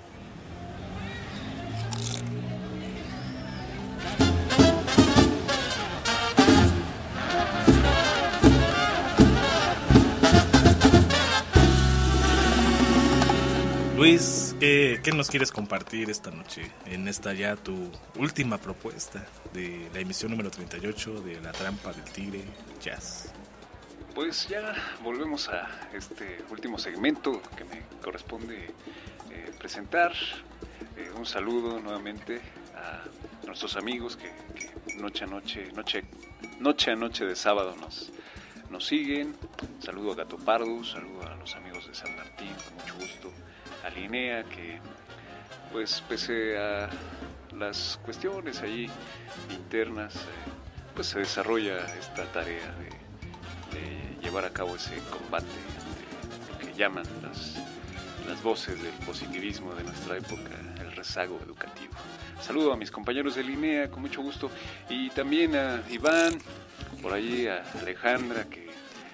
Luis, ¿qué, ¿qué nos quieres compartir esta noche? En esta ya tu última propuesta de la emisión número treinta y ocho de La Trampa del Tigre Jazz. Pues ya volvemos a este último segmento que me corresponde eh, presentar. Eh, un saludo nuevamente a nuestros amigos que, que noche a noche, noche, noche a noche de sábado nos, nos siguen. Saludo a Gato Pardus, saludo a los amigos de San Martín, con mucho gusto. A Linnea, que pues pese a las cuestiones allí internas, eh, pues se desarrolla esta tarea de, de llevar a cabo ese combate de lo que llaman las, las voces del positivismo de nuestra época, el rezago educativo. Saludo a mis compañeros de Linnea con mucho gusto, y también a Iván, por allí a Alejandra, que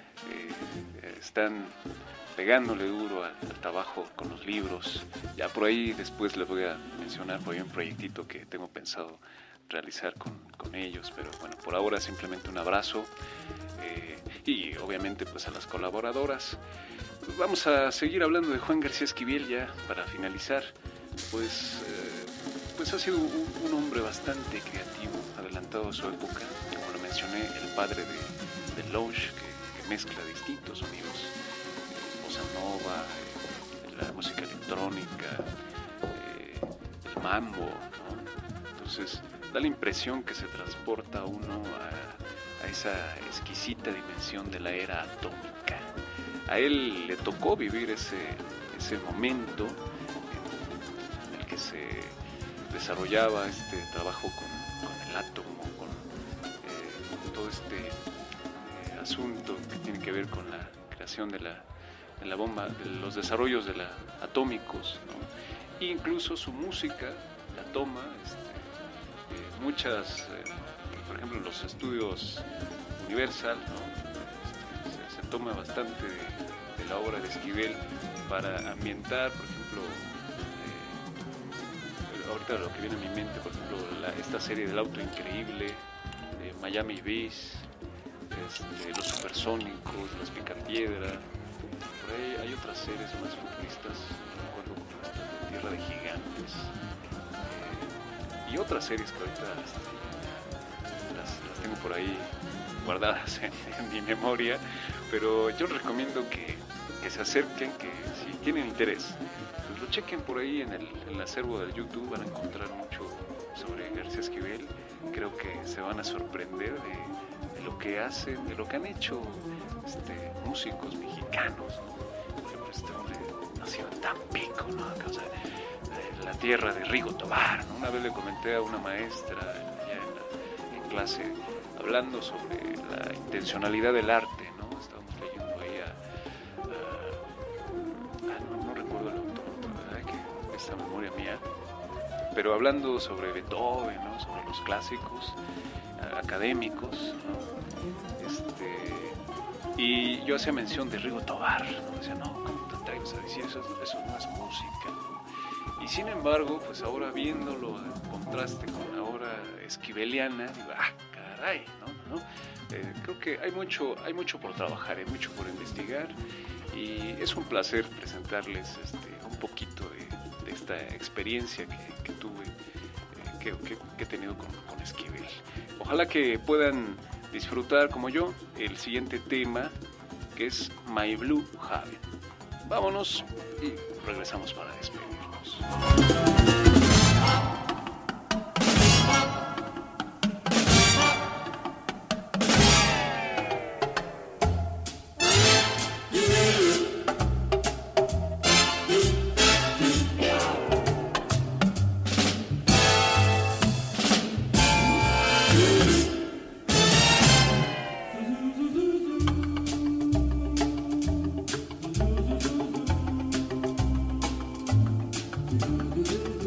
eh, están pegándole duro al, al trabajo con los libros. Ya por ahí después les voy a mencionar por ahí un proyectito que tengo pensado realizar con, con ellos, pero bueno, por ahora simplemente un abrazo, eh, y obviamente pues a las colaboradoras. Vamos a seguir hablando de Juan García Esquivel ya para finalizar. Pues, eh, pues ha sido un, un hombre bastante creativo, adelantado a su época, como lo mencioné, el padre de, de Lounge, que, que mezcla distintos sonidos, bossa nova, eh, la música electrónica, eh, el mambo, ¿no? Entonces da la impresión que se transporta uno a, a esa exquisita dimensión de la era atómica. A él le tocó vivir ese, ese momento en, en el que se desarrollaba este trabajo con, con el átomo, con, eh, con todo este eh, asunto que tiene que ver con la creación de la de la bomba, de los desarrollos de la atómicos, ¿no? Incluso su música la toma, este, eh, muchas, eh, por ejemplo, en los estudios Universal, ¿no? Este, se, se toma bastante de, de la obra de Esquivel para ambientar, por ejemplo, eh, ahorita lo que viene a mi mente, por ejemplo, la, esta serie del auto increíble, de Miami Vice, este, los supersónicos, las Picapiedra. Hay, hay otras series más futuristas, no recuerdo como esta de Tierra de Gigantes, eh, y otras series que ahorita este, las, las tengo por ahí guardadas en, en mi memoria, pero yo les recomiendo que, que se acerquen, que si tienen interés, pues lo chequen por ahí en el, en el acervo del YouTube. Van a encontrar mucho sobre García Esquivel. Creo que se van a sorprender de, de lo que hacen, de lo que han hecho este, músicos mexicanos, ¿no? Este hombre nació en Tampico, ¿no? A causa de la tierra de Rigo Tobar, ¿no? Una vez le comenté a una maestra ya en, la, en clase, hablando sobre la intencionalidad del arte, ¿no? Estábamos leyendo ahí a, a, a no, no recuerdo el autor, ¿verdad? Que esta memoria mía, pero hablando sobre Beethoven, ¿no? Sobre los clásicos a, académicos, ¿no? Este, y yo hacía mención de Rigo Tobar, ¿no? Decía, no, ¿cómo te atreves a decir eso? Eso no es música, ¿no? Y sin embargo, pues ahora viéndolo en contraste con la obra esquiveliana, digo, ah, caray, ¿no? ¿no? Eh, creo que hay mucho, hay mucho por trabajar, hay mucho por investigar, y es un placer presentarles este, un poquito de, de esta experiencia que, que tuve, eh, que, que, que he tenido con, con Esquivel. Ojalá que puedan disfrutar como yo el siguiente tema, que es My Blue Heaven. Vámonos y regresamos para despedirnos. Do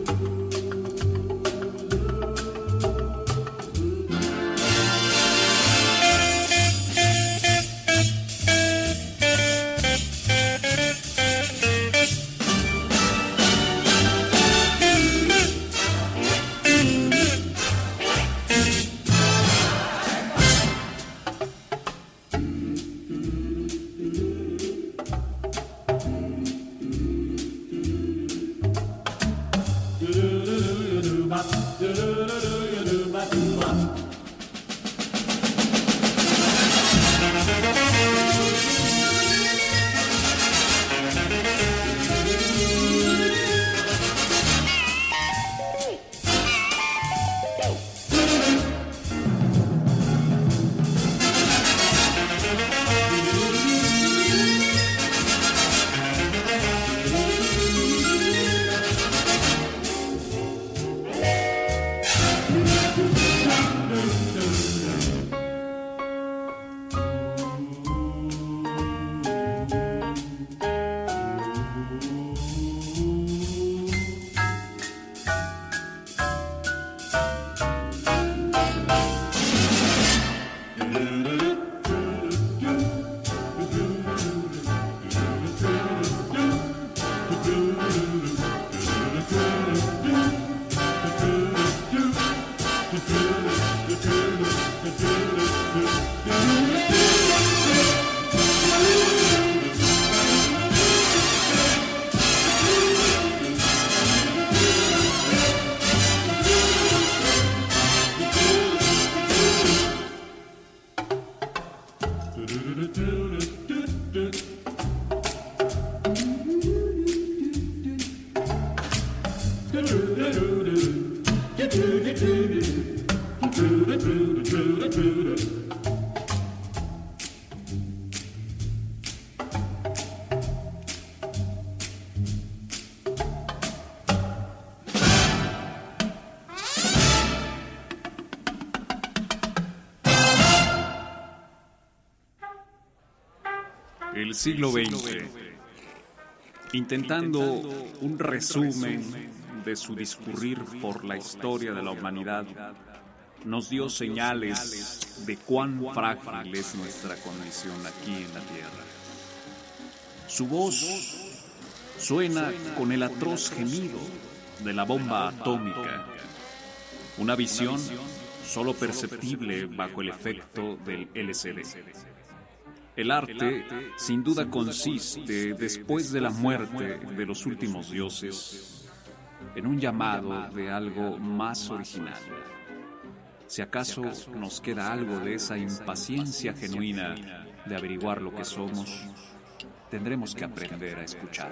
El siglo veinte, intentando un resumen de su discurrir por la historia de la humanidad, nos dio señales de cuán frágil es nuestra condición aquí en la Tierra. Su voz suena con el atroz gemido de la bomba atómica, una visión solo perceptible bajo el efecto del L S D. El arte, sin duda, consiste, después de la muerte de los últimos dioses, en un llamado de algo más original. Si acaso nos queda algo de esa impaciencia genuina de averiguar lo que somos, tendremos que aprender a escuchar.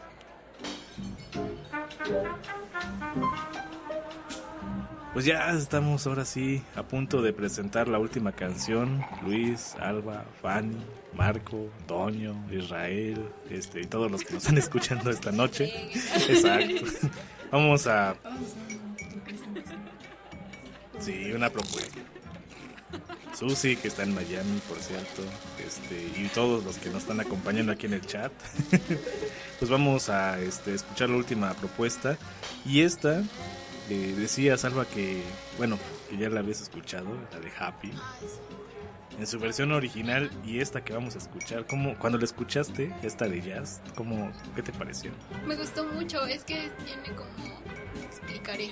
Pues ya estamos ahora sí a punto de presentar la última canción. Luis, Alba, Fanny, Marco, Toño, Israel, este, y todos los que nos están escuchando esta noche. Exacto. Vamos a... Sí, una propuesta. Susi, que está en Miami, por cierto, este, y todos los que nos están acompañando aquí en el chat. Pues vamos a este, escuchar la última propuesta. Y esta... Eh, decía Salva que, bueno, que ya la habías escuchado, la de Happy, en su versión original, y esta que vamos a escuchar, ¿cómo, cuando la escuchaste, esta de jazz, ¿cómo, qué te pareció? Me gustó mucho, es que tiene como, explicaré,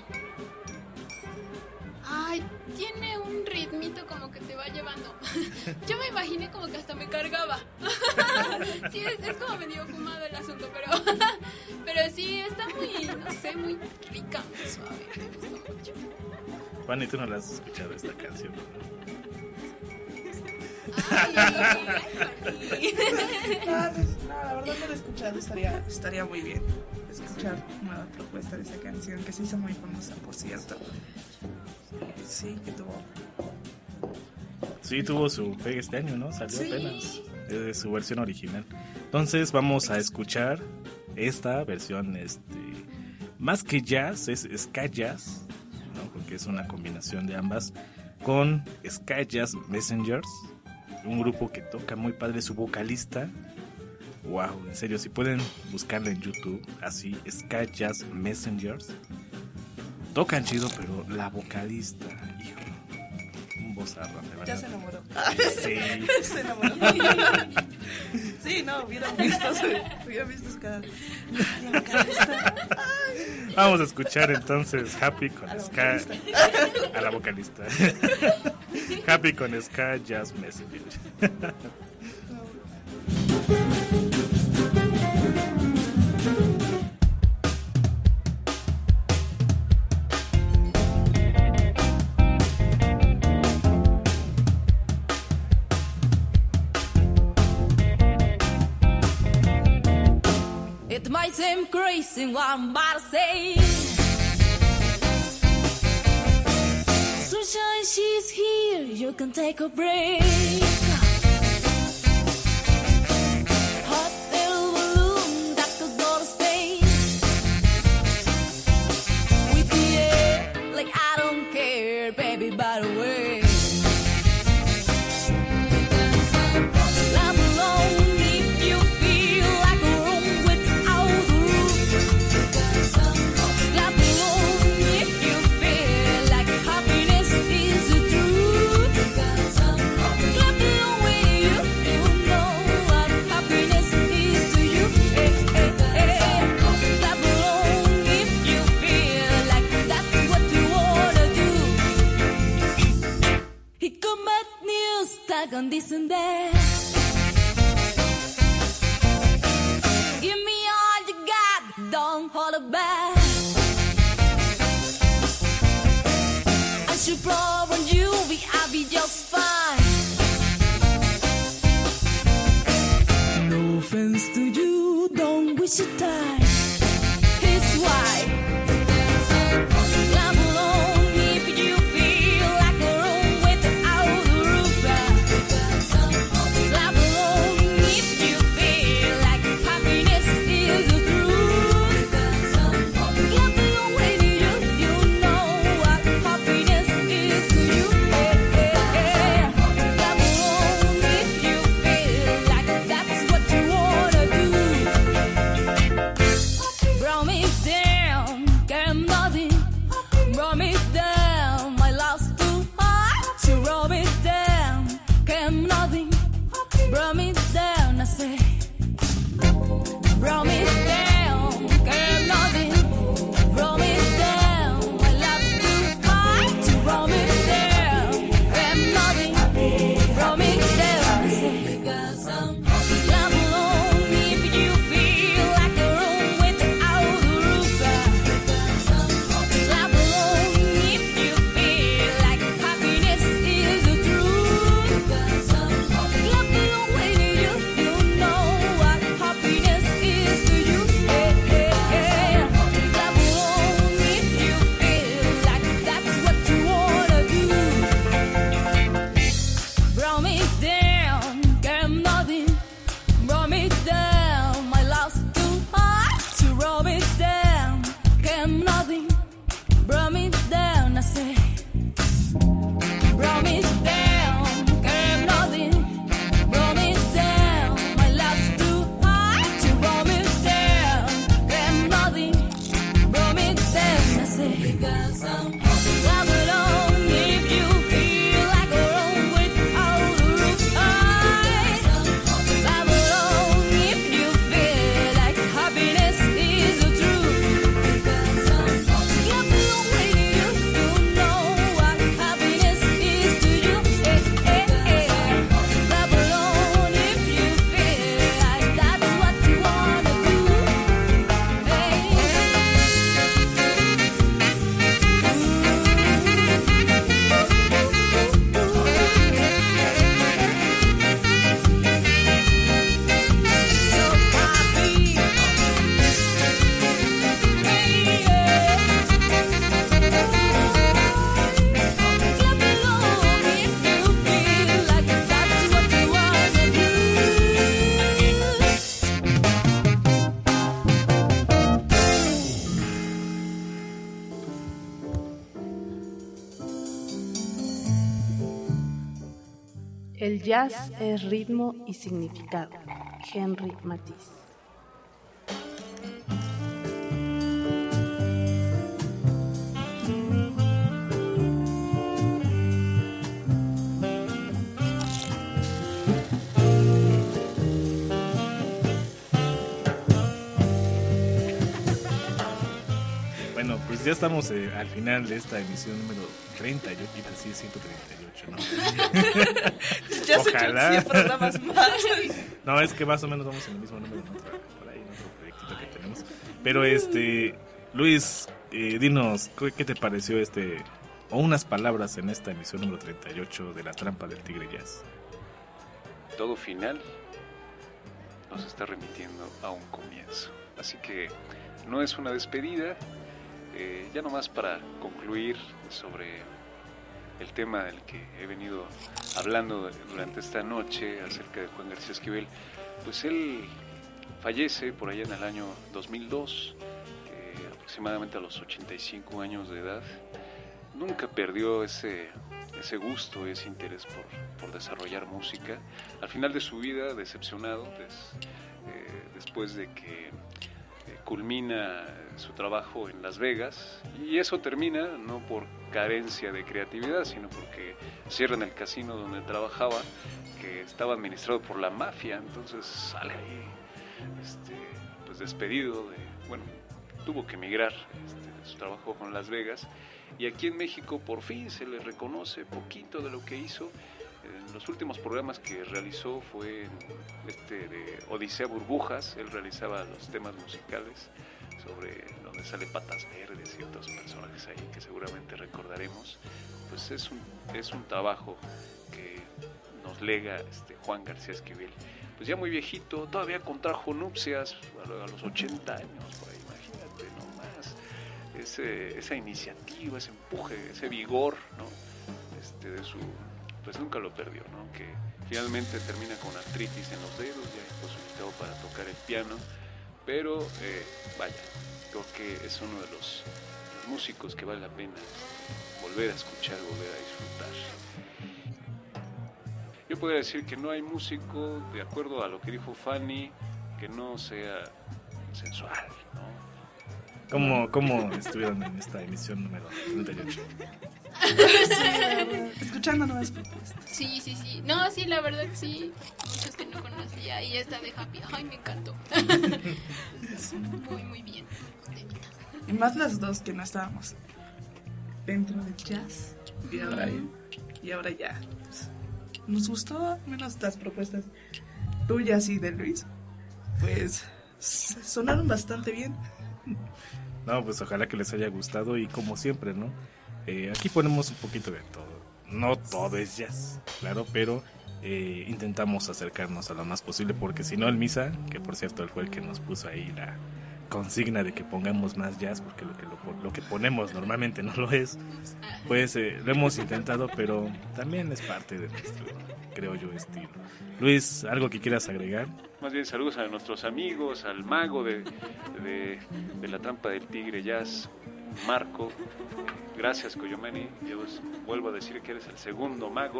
ay, tiene un ritmito como que te va llevando. Yo me imaginé como que hasta me cargaba. Sí, es, es como medio fumado el asunto, pero pero sí, está muy, no sé, muy rica, muy suave, me gustó mucho. Fanny, tú no la has escuchado esta canción, Ay, ay, no, no, la verdad no la he escuchado, estaría, estaría muy bien escuchar una propuesta de esa canción que se hizo muy famosa, por cierto. Sí, que tuvo. Sí, tuvo su pegue este año, ¿no? Salió sí. apenas. Es su versión original. Entonces vamos a escuchar esta versión, este, más que jazz, es ska jazz, ¿no? Porque es una combinación de ambas, con Ska Jazz Messengers, un grupo que toca muy padre, su vocalista. Wow, en serio, si pueden buscarla en YouTube, así, Ska Jazz Messengers. Tocan chido, pero la vocalista, hijo, un vozarrón, de verdad. Ya se enamoró. Sí. Se enamoró. Sí, no, hubieran visto, hubieran visto su cara. La vocalista. Vamos a escuchar entonces Happy con a Ska. A la vocalista. Happy con Ska Jazz Messengers. It might seem crazy what I'm about to say. Sunshine, she's here, you can take a break. Hot air balloon that could go to space. With the air, like I don't care, baby, by the way. Clap along if you feel like a room without a roof. Clap along if you feel like happiness is the truth. Clap along with you, you know what happiness is to you. Hey, hey, hey. Clap along if you feel like that's what you wanna do. He come at news, tag on this and that. Give me all you got, don't hold it back. I should promise you, we I'll be just fine. No offense to you, don't waste your time. It's why. Clap along El jazz es ritmo y significado. Henry Matisse. Bueno, pues ya estamos eh, al final de esta emisión número treinta y ocho, iba a decir ciento treinta y ocho, ¿no? Ya se Ojalá. cien programas más. No, es que más o menos vamos en el mismo número, en otra, por ahí, en otro proyectito que tenemos. Pero este, Luis, eh, dinos, ¿qué, ¿qué te pareció este, o unas palabras en esta emisión número treinta y ocho de La Trampa del Tigre Jazz? Todo final nos está remitiendo a un comienzo. Así que no es una despedida. Eh, ya nomás para concluir sobre el tema del que he venido hablando durante esta noche acerca de Juan García Esquivel, pues él fallece por allá en el año dos mil dos, eh, aproximadamente a los ochenta y cinco años de edad. Nunca perdió ese, ese gusto, ese interés por, por desarrollar música. Al final de su vida, decepcionado, des, eh, después de que culmina su trabajo en Las Vegas, y eso termina no por carencia de creatividad, sino porque cierran el casino donde trabajaba, que estaba administrado por la mafia. Entonces sale ahí este, pues despedido de, bueno, tuvo que emigrar este, de su trabajo con Las Vegas, y aquí en México por fin se le reconoce poquito de lo que hizo. En los últimos programas que realizó fue en este de Odisea Burbujas. Él realizaba los temas musicales sobre donde sale Patas Verdes y otros personajes ahí que seguramente recordaremos. Pues es un, es un trabajo que nos lega este Juan García Esquivel. Pues ya muy viejito, todavía contrajo nupcias a los ochenta años, por ahí, imagínate nomás. Ese, esa iniciativa, ese empuje, ese vigor, ¿no? Este, de su... pues nunca lo perdió, ¿no? Que finalmente termina con artritis en los dedos, ya imposibilitado para tocar el piano, pero eh, vaya, creo que es uno de los, los músicos que vale la pena volver a escuchar, volver a disfrutar. Yo podría decir que no hay músico, de acuerdo a lo que dijo Fanny, que no sea sensual, ¿no? ¿Cómo, cómo estuvieron en esta emisión número treinta y ocho? Sí, escuchando nuevas propuestas. Sí, sí, sí. No, sí, la verdad sí. Muchos que no conocía. Y esta de Happy. Ay, me encantó. Muy, muy bien. Y más las dos que no estábamos dentro del jazz. Y ahora, y ahora ya. Pues, nos gustó menos las propuestas tuyas y de Luis. Pues sonaron bastante bien. No, pues ojalá que les haya gustado y como siempre, ¿no? Eh, aquí ponemos un poquito de todo. No todo es jazz, claro, pero eh, intentamos acercarnos a lo más posible porque si no el Misa, que por cierto él fue el que nos puso ahí la consigna de que pongamos más jazz porque lo que, lo, lo que ponemos normalmente no lo es, pues eh, lo hemos intentado, pero también es parte de nuestro, creo yo, estilo. Luis, ¿algo que quieras agregar? Más bien saludos a nuestros amigos, al mago de, de, de La Trampa del Tigre Jazz, Marco. Gracias, Coyomani. Yo vuelvo a decir que eres el segundo mago.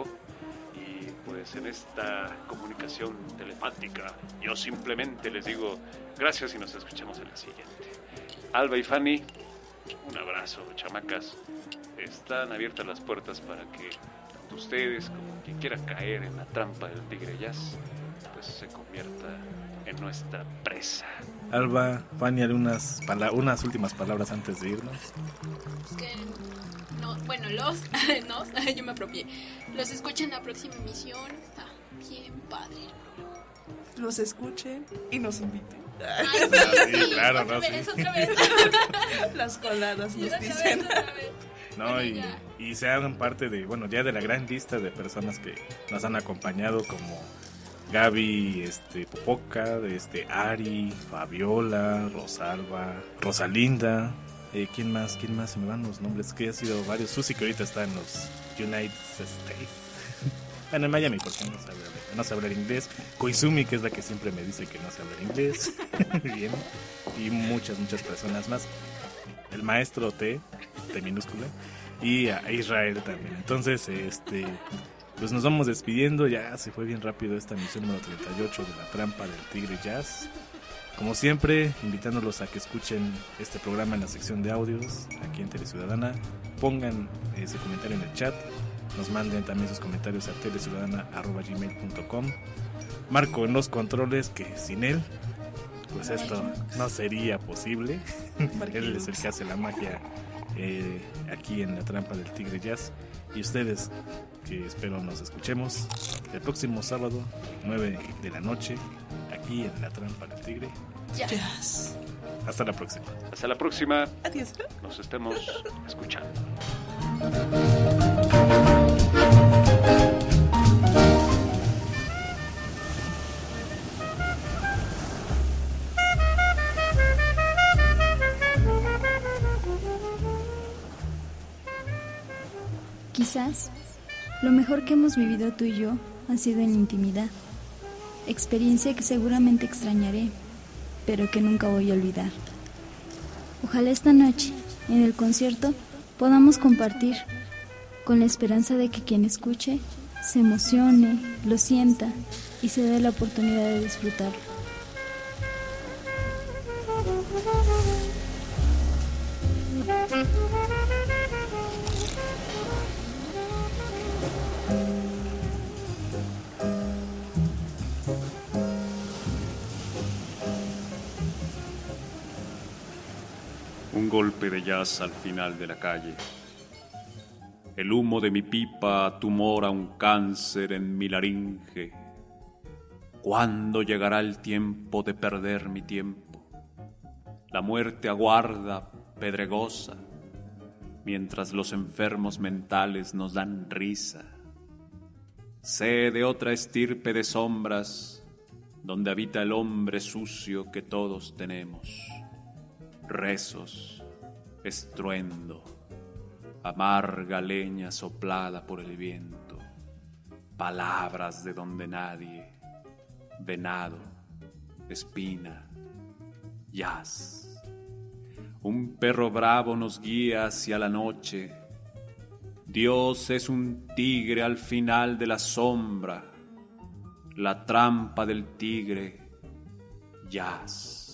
Y pues en esta comunicación telepática yo simplemente les digo gracias y nos escuchamos en la siguiente. Alba y Fanny, un abrazo, chamacas. Están abiertas las puertas para que tanto ustedes como quien quiera caer en la trampa del Tigre Jazz pues se convierta en nuestra presa. Alba, Fanny, unas, pala- unas últimas palabras antes de irnos. Pues que no, bueno, los, nos, yo me apropié. Los escuchen la próxima emisión, está bien padre. Los escuchen y nos inviten. Ay, sí, sí, claro, otra no, vez, sí. otra vez. Las coladas nos Otra dicen. vez, otra vez. No, Bueno, y, ya. y se hagan parte de, bueno, ya de la gran lista de personas que nos han acompañado como Gaby, este, Popoca, este, Ari, Fabiola, Rosalba, Rosalinda, eh, ¿quién más? ¿Quién más? Se me van los nombres, que ha sido varios. Susi, que ahorita está en los United States. Bueno, en Miami, porque no sabe, no sabe hablar inglés. Koizumi, que es la que siempre me dice que no sabe hablar inglés. Bien. Y muchas, muchas personas más. El maestro T, T minúscula. Y a Israel también. Entonces, este... pues nos vamos despidiendo. Ya se fue bien rápido esta emisión número treinta y ocho de La Trampa del Tigre Jazz. Como siempre, invitándolos a que escuchen este programa en la sección de audios aquí en Teleciudadana. Pongan ese comentario en el chat. Nos manden también sus comentarios a teleciudadana arroba gmail punto com. Marco en los controles, que sin él, pues esto no sería posible. Él es el que hace la magia eh, aquí en La Trampa del Tigre Jazz. Y ustedes, que espero nos escuchemos el próximo sábado, nueve de la noche, aquí en La Trampa del Tigre Jazz. Hasta la próxima. Hasta la próxima. Adiós. Nos estemos escuchando. Quizás lo mejor que hemos vivido tú y yo ha sido en la intimidad, experiencia que seguramente extrañaré, pero que nunca voy a olvidar. Ojalá esta noche, en el concierto, podamos compartir, con la esperanza de que quien escuche se emocione, lo sienta y se dé la oportunidad de disfrutarlo. Un golpe de jazz al final de la calle. El humo de mi pipa tumora un cáncer en mi laringe. ¿Cuándo llegará el tiempo de perder mi tiempo? La muerte aguarda, pedregosa, mientras los enfermos mentales nos dan risa. Sé de otra estirpe de sombras, donde habita el hombre sucio que todos tenemos. Rezos, estruendo, amarga leña soplada por el viento, palabras de donde nadie, venado, espina, jazz. Un perro bravo nos guía hacia la noche. Dios es un tigre al final de la sombra, la trampa del tigre, jazz.